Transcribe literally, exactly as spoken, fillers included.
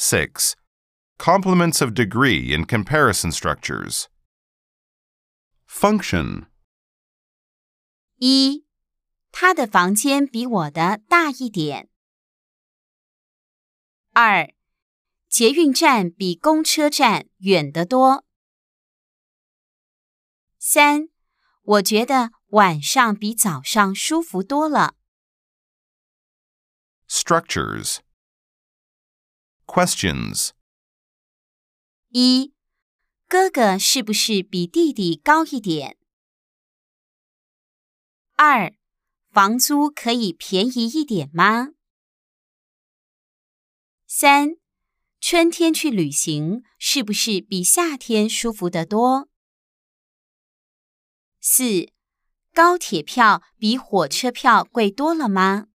Six. Complements of degree in comparison structures. Function. 一，他的房间比我的大一点。二，捷运站比公车站远得多。三，我觉得晚上比早上舒服多了。 Structures. Questions. 一，哥哥是不是比弟弟高一点？二，房租可以便宜一点吗？三，春天去旅行是不是比夏天舒服得多？四，高铁票比火车票贵多了吗？